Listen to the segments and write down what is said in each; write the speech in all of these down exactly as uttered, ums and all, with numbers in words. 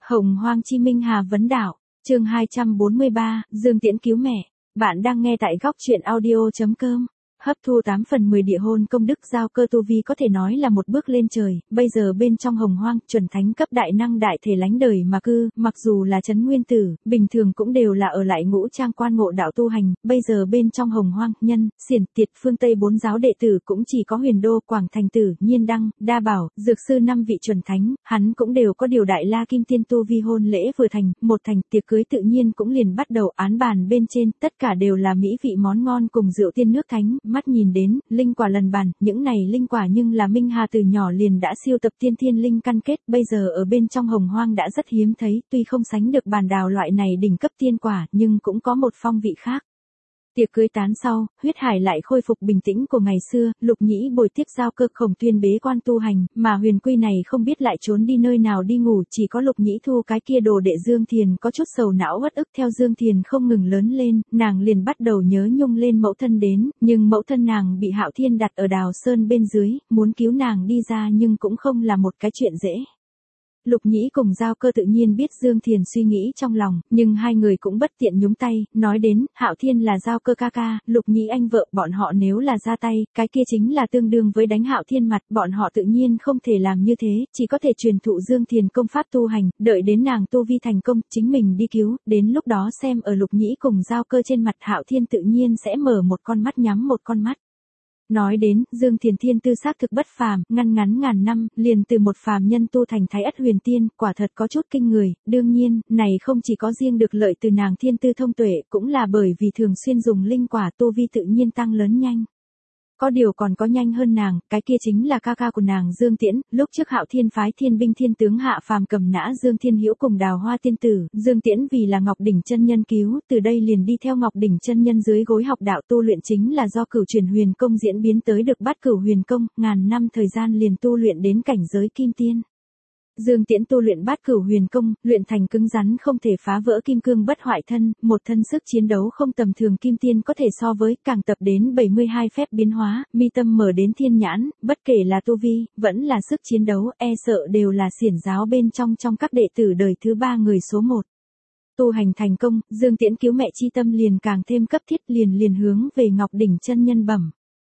Hồng Hoang Chi Minh Hà Vấn Đạo, chương hai trăm bốn mươi ba, Dương Tiễn cứu mẹ. Bạn đang nghe tại góc truyện audio.com. Hấp thu tám phần mười địa hôn công đức giao cơ tu vi có thể nói là một bước lên trời, bây giờ bên trong hồng hoang, chuẩn thánh cấp đại năng đại thể lánh đời mà cư, mặc dù là trấn nguyên tử, bình thường cũng đều là ở lại ngũ trang quan ngộ đạo tu hành, bây giờ bên trong hồng hoang, nhân, xiển, tiệt, phương Tây bốn giáo đệ tử cũng chỉ có Huyền Đô, Quảng Thành Tử, Nhiên Đăng, Đa Bảo, Dược Sư năm vị chuẩn thánh, hắn cũng đều có điều đại la kim tiên tu vi hôn lễ vừa thành, một thành, tiệc cưới tự nhiên cũng liền bắt đầu án bàn bên trên, tất cả đều là mỹ vị món ngon cùng rượu tiên nước thánh. Mắt nhìn đến, linh quả lần bàn, những này linh quả nhưng là Minh Hà từ nhỏ liền đã siêu tập tiên thiên linh căn kết, bây giờ ở bên trong hồng hoang đã rất hiếm thấy, tuy không sánh được bàn đào loại này đỉnh cấp tiên quả, nhưng cũng có một phong vị khác. Tiệc cưới tán sau, huyết hải lại khôi phục bình tĩnh của ngày xưa, Lục Nhĩ bồi tiếp giao cơ Khổng Tuyên bế quan tu hành, mà Huyền Quy này không biết lại trốn đi nơi nào đi ngủ, chỉ có Lục Nhĩ thu cái kia đồ đệ Dương Thiền có chút sầu não uất ức. Theo Dương Thiền không ngừng lớn lên, nàng liền bắt đầu nhớ nhung lên mẫu thân đến, nhưng mẫu thân nàng bị Hạo Thiên đặt ở Đào Sơn bên dưới, muốn cứu nàng đi ra nhưng cũng không là một cái chuyện dễ. Lục Nhĩ cùng giao cơ tự nhiên biết Dương Thiền suy nghĩ trong lòng, nhưng hai người cũng bất tiện nhúng tay, nói đến, Hạo Thiên là giao cơ ca ca, Lục Nhĩ anh vợ, bọn họ nếu là ra tay, cái kia chính là tương đương với đánh Hạo Thiên mặt, bọn họ tự nhiên không thể làm như thế, chỉ có thể truyền thụ Dương Thiền công pháp tu hành, đợi đến nàng tu vi thành công, chính mình đi cứu, đến lúc đó xem ở Lục Nhĩ cùng giao cơ trên mặt Hạo Thiên tự nhiên sẽ mở một con mắt nhắm một con mắt. Nói đến, Dương Thiền thiên tư xác thực bất phàm, ngăn ngắn ngàn năm, liền từ một phàm nhân tu thành Thái Ất Huyền Tiên, quả thật có chút kinh người, đương nhiên, này không chỉ có riêng được lợi từ nàng thiên tư thông tuệ, cũng là bởi vì thường xuyên dùng linh quả tu vi tự nhiên tăng lớn nhanh. Có điều còn có nhanh hơn nàng, cái kia chính là ca ca của nàng Dương Tiễn, lúc trước Hạo Thiên phái thiên binh thiên tướng hạ phàm cầm nã Dương Thiên Hữu cùng Đào Hoa tiên tử, Dương Tiễn vì là Ngọc Đỉnh chân nhân cứu, từ đây liền đi theo Ngọc Đỉnh chân nhân dưới gối học đạo tu luyện, chính là do Cửu Truyền Huyền Công diễn biến tới được Bát Cửu Huyền Công, ngàn năm thời gian liền tu luyện đến cảnh giới kim tiên. Dương Tiễn tu luyện Bát Cửu Huyền Công, luyện thành cứng rắn không thể phá vỡ kim cương bất hoại thân, một thân sức chiến đấu không tầm thường kim tiên có thể so với, càng tập đến bảy mươi hai phép biến hóa, mi tâm mở đến thiên nhãn, bất kể là tu vi, vẫn là sức chiến đấu, e sợ đều là xiển giáo bên trong trong các đệ tử đời thứ ba người số một. Tu hành thành công, Dương Tiễn cứu mẹ chi tâm liền càng thêm cấp thiết, liền liền hướng về Ngọc Đỉnh chân nhân bẩm.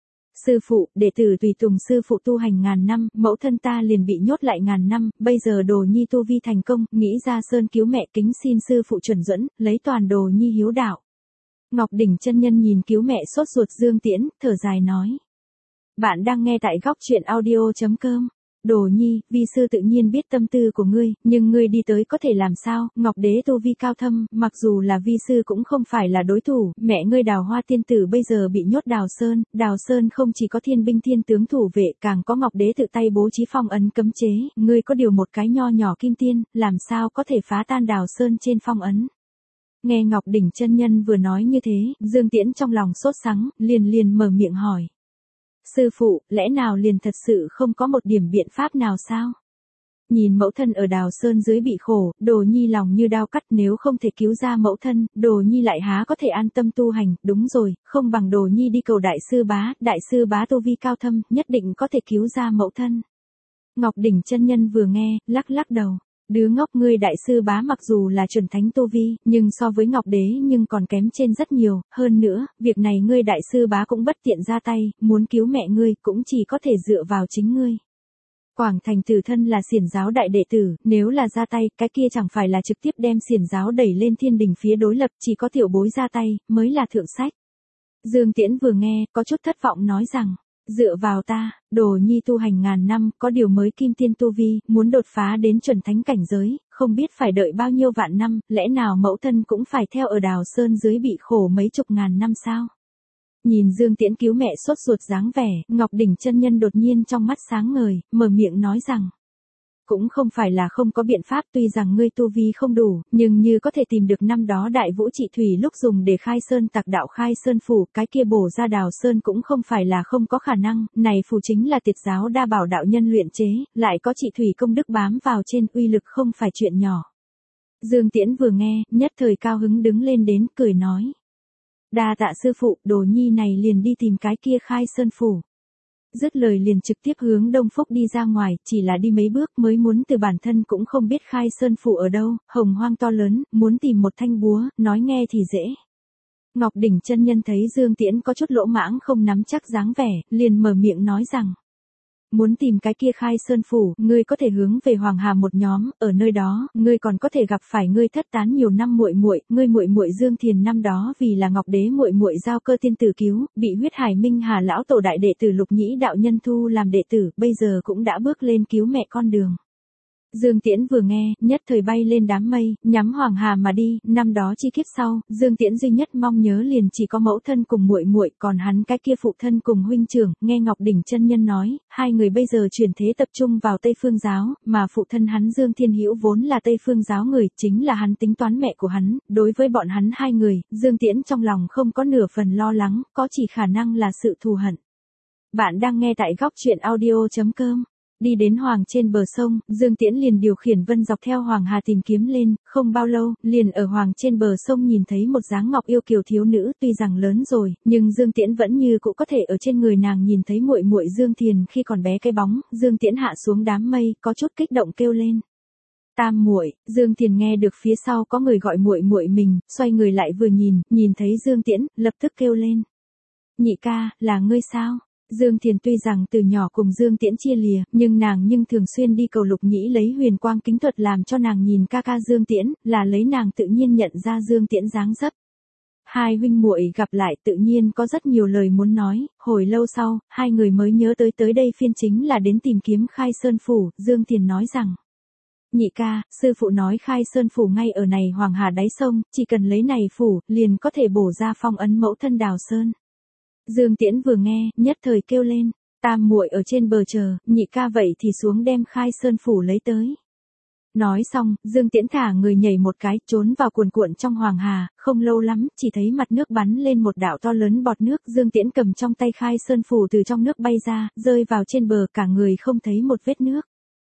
Sư phụ, đệ tử tùy tùng sư phụ tu hành ngàn năm, mẫu thân ta liền bị nhốt lại ngàn năm, bây giờ đồ nhi tu vi thành công, nghĩ ra sơn cứu mẹ, kính xin sư phụ chuẩn dẫn, lấy toàn đồ nhi hiếu đạo. Ngọc Đỉnh chân nhân nhìn cứu mẹ sốt ruột Dương Tiễn, thở dài nói. Bạn đang nghe tại góc truyện audio.com. Đồ nhi, vi sư tự nhiên biết tâm tư của ngươi, nhưng ngươi đi tới có thể làm sao, Ngọc Đế tu vi cao thâm, mặc dù là vi sư cũng không phải là đối thủ, mẹ ngươi Đào Hoa tiên tử bây giờ bị nhốt Đào Sơn, Đào Sơn không chỉ có thiên binh thiên tướng thủ vệ, càng có Ngọc Đế tự tay bố trí phong ấn cấm chế, ngươi có điều một cái nho nhỏ kim tiên, làm sao có thể phá tan Đào Sơn trên phong ấn. Nghe Ngọc Đỉnh chân nhân vừa nói như thế, Dương Tiễn trong lòng sốt sắng, liền liền mở miệng hỏi. Sư phụ, lẽ nào liền thật sự không có một điểm biện pháp nào sao? Nhìn mẫu thân ở Đào Sơn dưới bị khổ, đồ nhi lòng như đao cắt, nếu không thể cứu ra mẫu thân, đồ nhi lại há có thể an tâm tu hành, đúng rồi, không bằng đồ nhi đi cầu đại sư bá, đại sư bá tu vi cao thâm, nhất định có thể cứu ra mẫu thân. Ngọc Đỉnh chân nhân vừa nghe, lắc lắc đầu. Đứa ngốc, ngươi đại sư bá mặc dù là chuẩn thánh tu vi, nhưng so với Ngọc Đế nhưng còn kém trên rất nhiều, hơn nữa, việc này ngươi đại sư bá cũng bất tiện ra tay, muốn cứu mẹ ngươi cũng chỉ có thể dựa vào chính ngươi. Quảng Thành Tử thân là xiển giáo đại đệ tử, nếu là ra tay, cái kia chẳng phải là trực tiếp đem xiển giáo đẩy lên thiên đình phía đối lập, chỉ có tiểu bối ra tay, mới là thượng sách. Dương Tiễn vừa nghe, có chút thất vọng nói rằng. Dựa vào ta, đồ nhi tu hành ngàn năm, có điều mới kim tiên tu vi, muốn đột phá đến chuẩn thánh cảnh giới, không biết phải đợi bao nhiêu vạn năm, lẽ nào mẫu thân cũng phải theo ở Đào Sơn dưới bị khổ mấy chục ngàn năm sao? Nhìn Dương Tiễn cứu mẹ sốt ruột dáng vẻ, Ngọc Đỉnh chân nhân đột nhiên trong mắt sáng ngời, mở miệng nói rằng. Cũng không phải là không có biện pháp, tuy rằng ngươi tu vi không đủ, nhưng như có thể tìm được năm đó Đại Vũ Trị Thủy lúc dùng để khai sơn tạc đạo khai sơn phủ, cái kia bổ ra Đào Sơn cũng không phải là không có khả năng, này phù chính là tiệt giáo Đa Bảo đạo nhân luyện chế, lại có Trị Thủy công đức bám vào trên, uy lực không phải chuyện nhỏ. Dương Tiễn vừa nghe, nhất thời cao hứng đứng lên đến, cười nói. Đa tạ sư phụ, đồ nhi này liền đi tìm cái kia khai sơn phủ. dứt lời liền trực tiếp hướng Đông Phúc đi ra ngoài, chỉ là đi mấy bước mới muốn từ bản thân cũng không biết Khai Sơn Phủ ở đâu, hồng hoang to lớn, muốn tìm một thanh búa, nói nghe thì dễ. Ngọc Đỉnh chân nhân thấy Dương Tiễn có chút lỗ mãng không nắm chắc dáng vẻ, liền mở miệng nói rằng. Muốn tìm cái kia Khai Sơn Phủ, ngươi có thể hướng về Hoàng Hà một nhóm, ở nơi đó, ngươi còn có thể gặp phải ngươi thất tán nhiều năm muội muội, ngươi muội muội Dương Thiền năm đó vì là Ngọc Đế muội muội giao cơ tiên tử cứu, bị huyết hải Minh Hà lão tổ đại đệ tử Lục Nhĩ đạo nhân thu làm đệ tử, bây giờ cũng đã bước lên cứu mẹ con đường. Dương Tiễn vừa nghe, nhất thời bay lên đám mây, nhắm Hoàng Hà mà đi, năm đó chi kiếp sau, Dương Tiễn duy nhất mong nhớ liền chỉ có mẫu thân cùng muội muội, còn hắn cái kia phụ thân cùng huynh trưởng, nghe Ngọc Đỉnh chân nhân nói, hai người bây giờ chuyển thế tập trung vào Tây Phương giáo, mà phụ thân hắn Dương Thiên Hữu vốn là Tây Phương giáo người, chính là hắn tính toán mẹ của hắn, đối với bọn hắn hai người, Dương Tiễn trong lòng không có nửa phần lo lắng, có chỉ khả năng là sự thù hận. Bạn đang nghe tại góc truyện audio chấm com. Đi đến Hoàng trên bờ sông, Dương Tiễn liền điều khiển Vân dọc theo Hoàng Hà tìm kiếm lên, không bao lâu, liền ở Hoàng trên bờ sông nhìn thấy một dáng ngọc yêu kiều thiếu nữ, tuy rằng lớn rồi, nhưng Dương Tiễn vẫn như cũ có thể ở trên người nàng nhìn thấy muội muội Dương Thiền khi còn bé cái bóng, Dương Tiễn hạ xuống đám mây, có chút kích động kêu lên. Tam muội, Dương Thiền nghe được phía sau có người gọi muội muội mình, xoay người lại vừa nhìn, nhìn thấy Dương Tiễn, lập tức kêu lên. Nhị ca, là ngươi sao? Dương Thiền tuy rằng từ nhỏ cùng Dương Tiễn chia lìa, nhưng nàng nhưng thường xuyên đi cầu Lục Nhĩ lấy huyền quang kính thuật làm cho nàng nhìn ca ca Dương Tiễn, là lấy nàng tự nhiên nhận ra Dương Tiễn dáng dấp. Hai huynh muội gặp lại tự nhiên có rất nhiều lời muốn nói, hồi lâu sau, hai người mới nhớ tới tới đây phiên chính là đến tìm kiếm Khai Sơn Phủ, Dương Thiền nói rằng. Nhị ca, sư phụ nói Khai Sơn Phủ ngay ở này Hoàng Hà đáy sông, chỉ cần lấy này phủ, liền có thể bổ ra phong ấn mẫu thân Đào Sơn. Dương Tiễn vừa nghe, nhất thời kêu lên, tam muội ở trên bờ chờ, nhị ca vậy thì xuống đem Khai Sơn Phủ lấy tới. Nói xong, Dương Tiễn thả người nhảy một cái, trốn vào cuồn cuộn trong Hoàng Hà, không lâu lắm, chỉ thấy mặt nước bắn lên một đạo to lớn bọt nước, Dương Tiễn cầm trong tay Khai Sơn Phủ từ trong nước bay ra, rơi vào trên bờ, cả người không thấy một vết nước.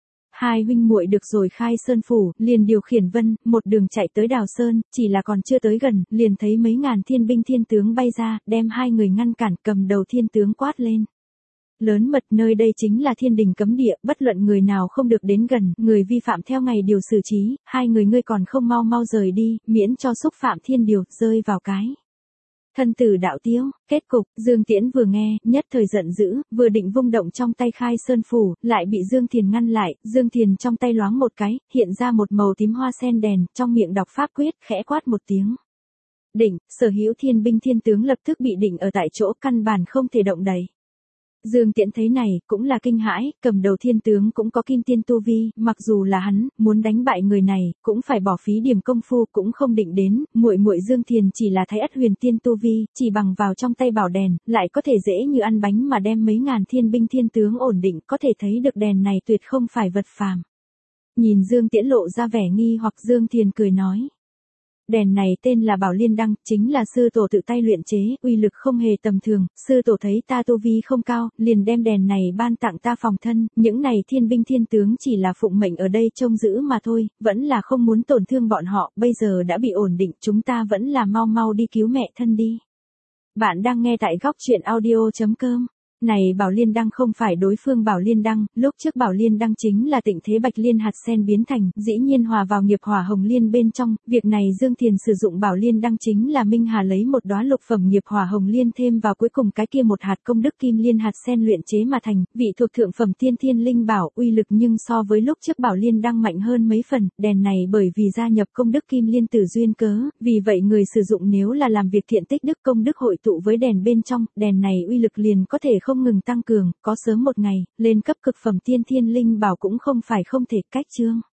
Hai huynh muội được rồi Khai Sơn Phủ, liền điều khiển Vân, một đường chạy tới Đào Sơn, chỉ là còn chưa tới gần, liền thấy mấy ngàn thiên binh thiên tướng bay ra, đem hai người ngăn cản, cầm đầu thiên tướng quát lên. Lớn mật, nơi đây chính là thiên đình cấm địa, bất luận người nào không được đến gần, người vi phạm theo ngày điều xử trí, hai người ngươi còn không mau mau rời đi, miễn cho xúc phạm thiên điều, rơi vào cái. Thân tử đạo tiêu, kết cục, Dương Tiễn vừa nghe, nhất thời giận dữ, vừa định vung động trong tay Khai Sơn Phủ, lại bị Dương Thiền ngăn lại, Dương Thiền trong tay loáng một cái, hiện ra một màu tím hoa sen đèn, trong miệng đọc pháp quyết, khẽ quát một tiếng. Định, sở hữu thiên binh thiên tướng lập tức bị định ở tại chỗ, căn bản không thể động đậy. Dương Tiễn thấy này, cũng là kinh hãi, cầm đầu thiên tướng cũng có kim tiên tu vi, mặc dù là hắn, muốn đánh bại người này, cũng phải bỏ phí điểm công phu, cũng không định đến, muội muội Dương Thiền chỉ là thái ất huyền tiên tu vi, chỉ bằng vào trong tay bảo đèn, lại có thể dễ như ăn bánh mà đem mấy ngàn thiên binh thiên tướng ổn định, có thể thấy được đèn này tuyệt không phải vật phàm. Nhìn Dương Tiễn lộ ra vẻ nghi hoặc Dương Thiền cười nói. Đèn này tên là Bảo Liên Đăng, chính là sư tổ tự tay luyện chế, uy lực không hề tầm thường, sư tổ thấy ta tu vi không cao, liền đem đèn này ban tặng ta phòng thân, những này thiên binh thiên tướng chỉ là phụng mệnh ở đây trông giữ mà thôi, vẫn là không muốn tổn thương bọn họ, bây giờ đã bị ổn định, chúng ta vẫn là mau mau đi cứu mẹ thân đi. Bạn đang nghe tại góc truyện audio chấm com. Này Bảo Liên Đăng không phải đối phương Bảo Liên Đăng, lúc trước Bảo Liên Đăng chính là Tịnh Thế Bạch Liên hạt sen biến thành, dĩ nhiên hòa vào nghiệp hỏa hồng liên bên trong, việc này Dương Thiền sử dụng Bảo Liên Đăng chính là Minh Hà lấy một đóa lục phẩm nghiệp hỏa hồng liên thêm vào cuối cùng cái kia một hạt công đức kim liên hạt sen luyện chế mà thành, vị thuộc thượng phẩm tiên thiên linh bảo, uy lực nhưng so với lúc trước Bảo Liên Đăng mạnh hơn mấy phần, đèn này bởi vì gia nhập công đức kim liên tử duyên cớ, vì vậy người sử dụng nếu là làm việc thiện tích đức công đức hội tụ với đèn bên trong, đèn này uy lực liền có thể không không ngừng tăng cường, có sớm một ngày, lên cấp cực phẩm tiên thiên linh bảo cũng không phải không thể, cách chương.